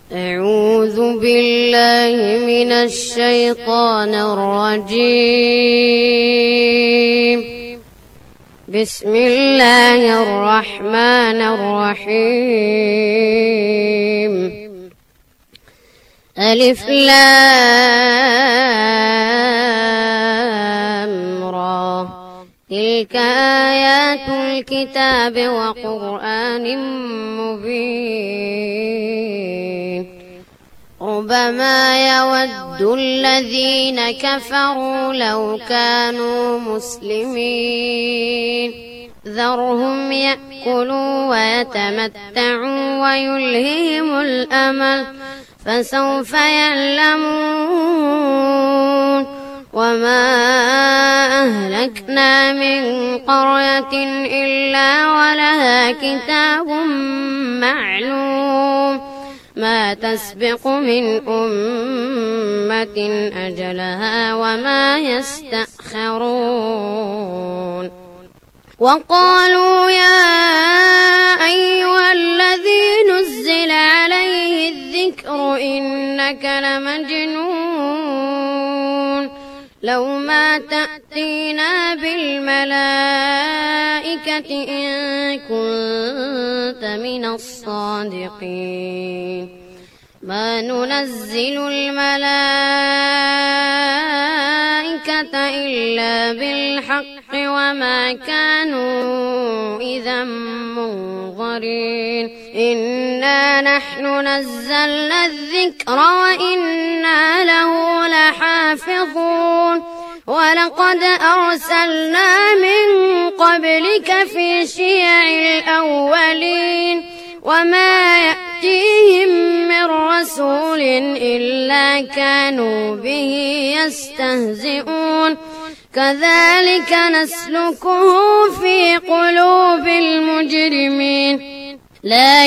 أعوذ بالله من الشيطان الرجيم. بسم الله الرحمن الرحيم. ألف لام را، تلك آيات الكتاب وقرآن مبين. ربما يود الذين كفروا لو كانوا مسلمين، ذرهم يأكلوا ويتمتعوا ويلههم الأمل، فسوف يعلمون. وما أهلكنا من قرية إلا ولها كتاب معلوم، ما تسبق من أمة أجلها وما يستأخرون. وقالوا يا أيها الذي نزل عليه الذكر إنك لمجنون، لو ما تأتينا بالملائكة إن كنت من الصادقين. ما ننزل الملائكة إلا بالحق وما كانوا إذا منظرين. إنا نحن نزلنا الذكر وإنا له لحافظون. ولقد أرسلنا من قبلك في شيع الأولين، وما يأتيهم من رسول إلا كانوا به يستهزئون. كذلك نسلكه في قلوب المجرمين. لا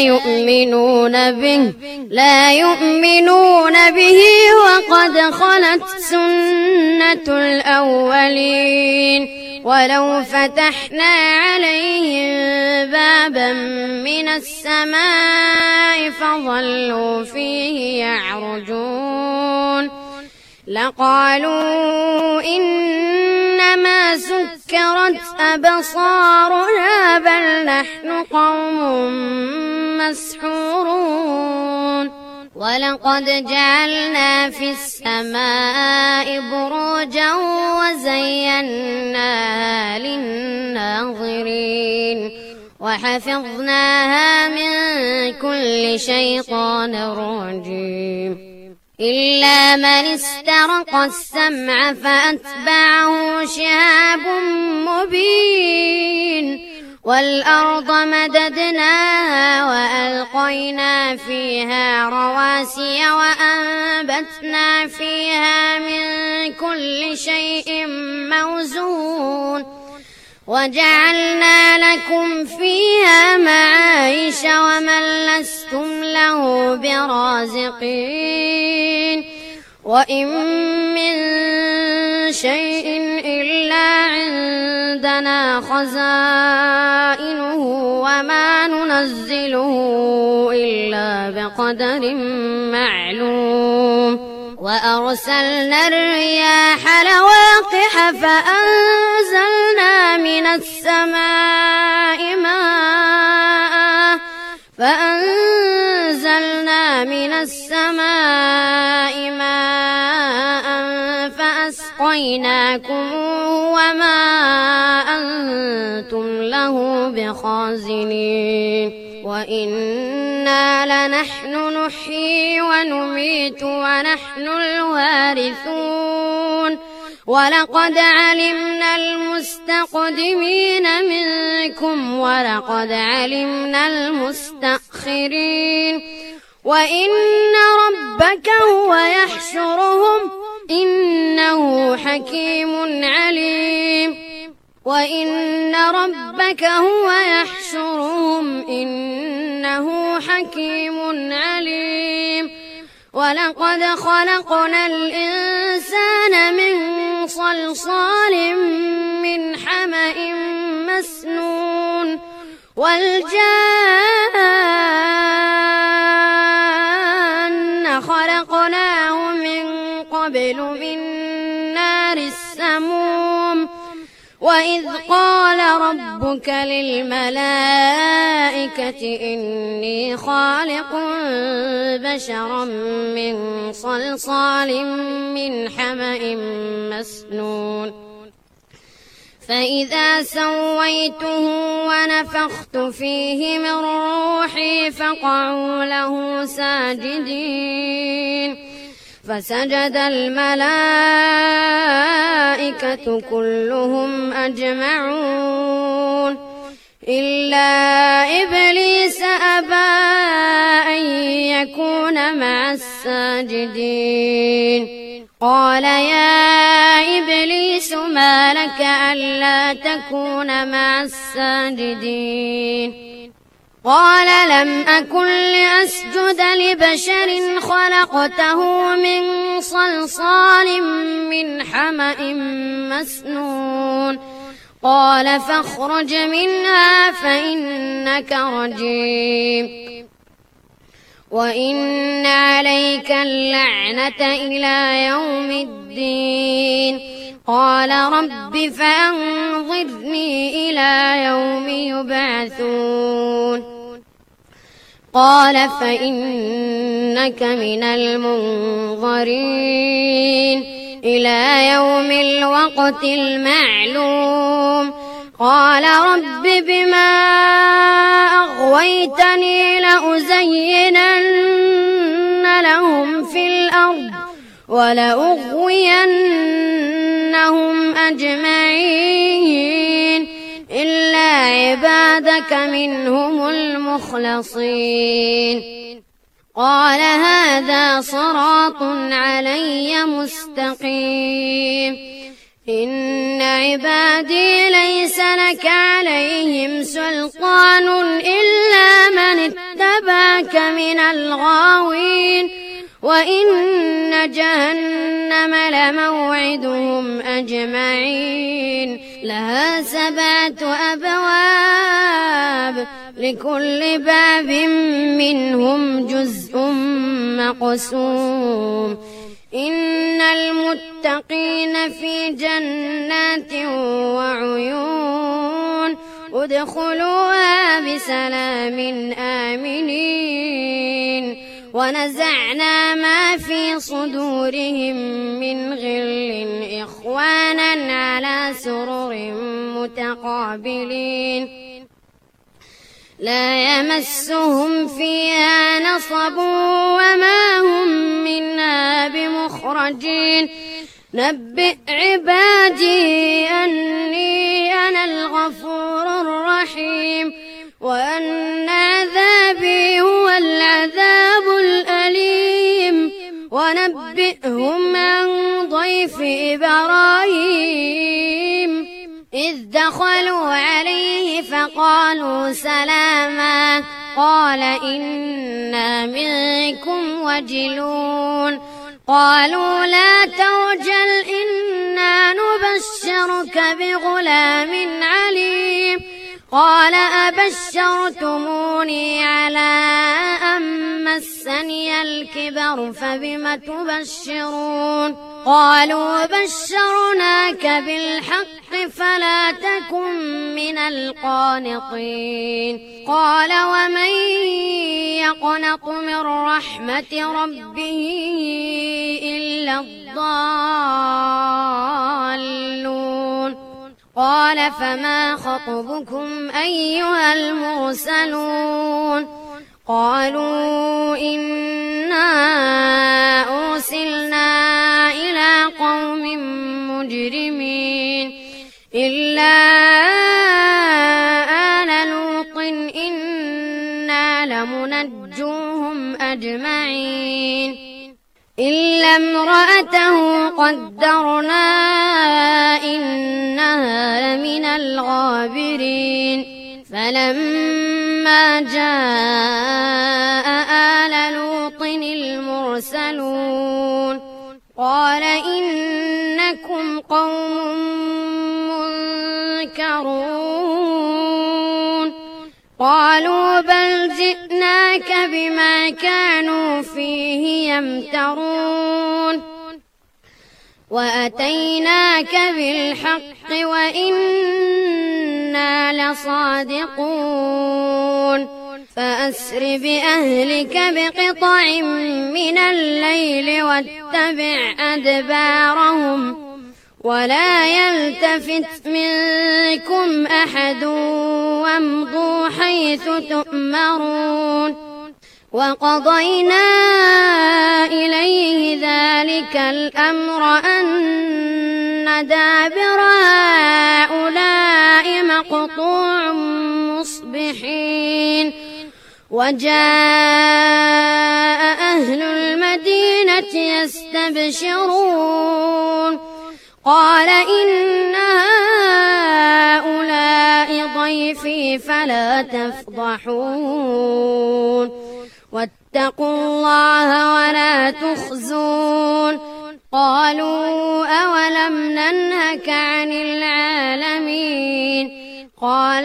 يؤمنون به وقد خلت سنة الأولين. ولو فتحنا عليهم بابا من السماء فظلوا فيه يعرجون لقالوا إنما سكرت أبصارنا بل نحن قوم مسحورون. ولقد جعلنا في السماء بروجا وزيناها للناظرين وحفظناها من كل شيطان رجيم. إلا من استرق السمع فأتبعه شهاب مبين. والأرض مددناها وألقينا فيها رواسي وأنبتنا فيها من كل شيء موزون. وجعلنا لكم فيها معايش ومن لستم له برازقين. وإن من شيء إلا عندنا خزائنه وما ننزله إلا بقدر معلوم. وأرسلنا الرياح لواقح فأنزلنا من السماء ماء فأسقيناكم وما أنتم له بخازنين. وإنا لنحن نحيي ونميت ونحن الوارثون. ولقد علمنا المستقدمين منكم ولقد علمنا المستأخرين. وإن ربك هو يحشرهم إنه حكيم عليم. وإن ربك هو يحشرهم إنه حكيم عليم. ولقد خلقنا الإنسان من صلصال من حمأ مسنون. والجان خلقناه من قبل من نار السموم وإذ قال ربك للملائكة إني خالق بشرا من صلصال من حمأ مسنون فإذا سويته ونفخت فيه من روحي فقعوا له ساجدين فسجد الملائكة كلهم أجمعون إلا إبليس أبى أن يكون مع الساجدين قال يا إبليس ما لك ألا تكون مع الساجدين قال لم أكن لأسجد لبشر خلقته من صلصال من حمأ مسنون قال فاخرج منها فإنك رجيم وإن عليك اللعنة إلى يوم الدين قال رب فأنظرني إلى يوم يبعثون قال فإنك من المنظرين إلى يوم الوقت المعلوم قال رب بما أغويتني لأزينن لهم في الأرض ولأغوينهم أجمعين إلا عبادك منهم المخلصين قال هذا صراط علي مستقيم إن عبادي ليس لك عليهم سلطان إلا من اتبعك من الغاوين وإن جهنم لموعدهم أجمعين لها 7 أبواب لكل باب منهم جزء مقسوم إن المتقين في جنات وعيون ادخلوها بسلام آمنين ونزعنا ما في صدورهم من غل إخوانا على سرر متقابلين لا يمسهم فيها نصب وما هم منها بمخرجين نبئ عبادي أني أنا الغفور الرحيم وأن عذابي هو العذاب الأليم ونبئهم عن ضيف إبراهيم إذ دخلوا عليه فقالوا سلاما قال إنا منكم وجلون قالوا لا توجل إنا نبشرك بغلام عليم قال أبشرتموني على أن مسني الكبر فبم تبشرون قالوا بشرناك بالحق فلا تكن من القانطين قال ومن يقنط من رحمة ربه إلا الضالون قال فما خطبكم أيها المرسلون قالوا إنا أرسلنا إلى قوم مجرمين إلا آل لوط إنا لمنجوهم أجمعين إلا امرأته قدرنا إنها لمن الغابرين فلما جاء آل لوط المرسلون قال إنكم قوم منكرون قالوا بل جئناك بما كانوا فيه يمترون وأتيناك بالحق وإنا لصادقون فأسر بأهلك بقطع من الليل واتبع أدبارهم ولا يلتفت منكم أحد وامضوا حيث تؤمرون وقضينا إليه ذلك الأمر أن دابر هؤلاء مقطوع مصبحين وجاء أهل المدينة يستبشرون قال إن هؤلاء ضيفي فلا تفضحون واتقوا الله ولا تخزون قالوا أولم ننهك عن العالمين قال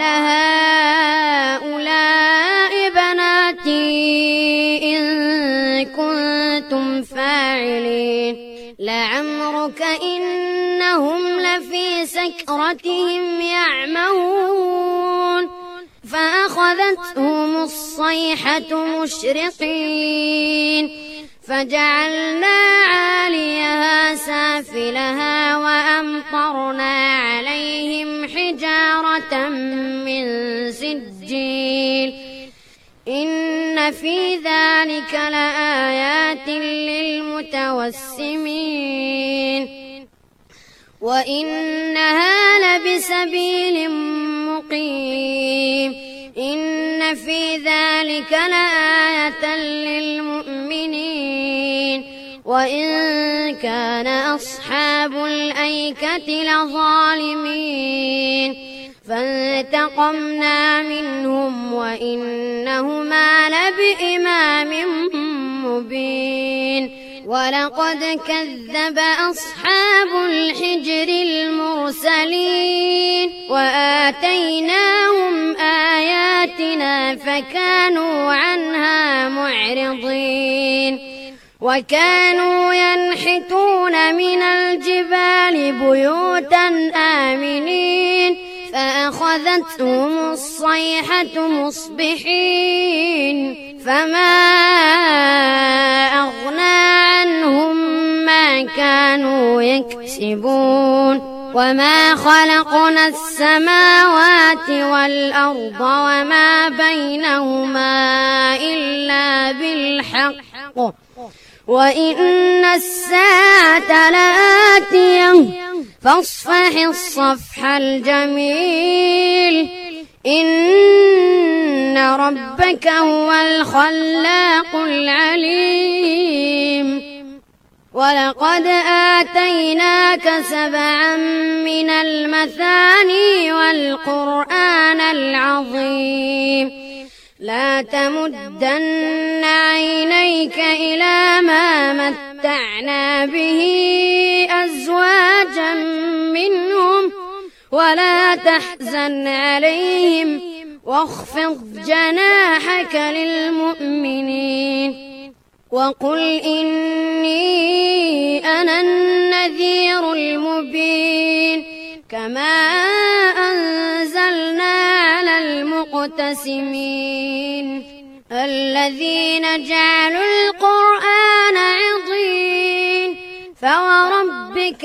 هؤلاء بناتي إن كنتم فاعلين لعمرك إنهم لفي سكرتهم يعمهون فأخذتهم الصيحة مشرقين فجعلنا عاليها سافلها وأمطرنا عليهم حجارة من سجيل إن في ذلك لآيات للمتوسمين وإنها لبسبيل مقيم إن في ذلك لآية للمؤمنين وإن كان أصحاب الأيكة لظالمين فانتقمنا منهم وإنهما لبإمام مبين ولقد كذب أصحاب الحجر المرسلين وآتيناهم آياتنا فكانوا عنها معرضين وكانوا ينحتون من الجبال بيوتا آمنين فأخذتهم الصيحة مصبحين فما أغنى عنهم ما كانوا يكسبون وما خلقنا السماوات والأرض وما بينهما إلا بالحق وإن الساعة لآتية فاصفح الصفح الجميل إن ربك هو الخلاق العليم ولقد آتيناك 7 من المثاني والقرآن العظيم لا تمدن عينيك إلى ما متعنا به أزواجا منهم ولا تحزن عليهم واخفض جناحك للمؤمنين وقل إني أنا النذير المبين كما أنزلنا على المقتسمين الذين جعلوا القرآن عضين فوربك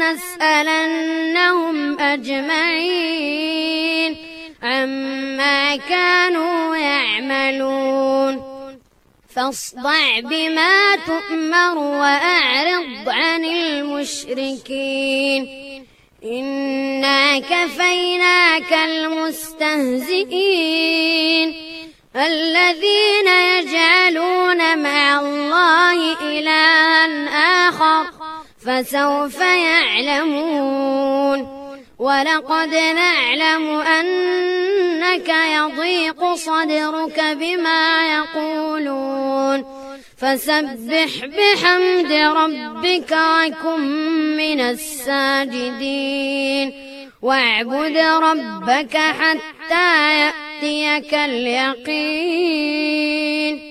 لنسألنهم أجمعين عما كانوا يعملون فاصدع بما تؤمر وأعرض عن المشركين إنا كفيناك المستهزئين الذين يجعلون مع الله إلها آخر فسوف يعلمون ولقد نعلم أنك يضيق صدرك بما يقولون فسبح بحمد ربك وكن من الساجدين واعبد ربك حتى يأتيك اليقين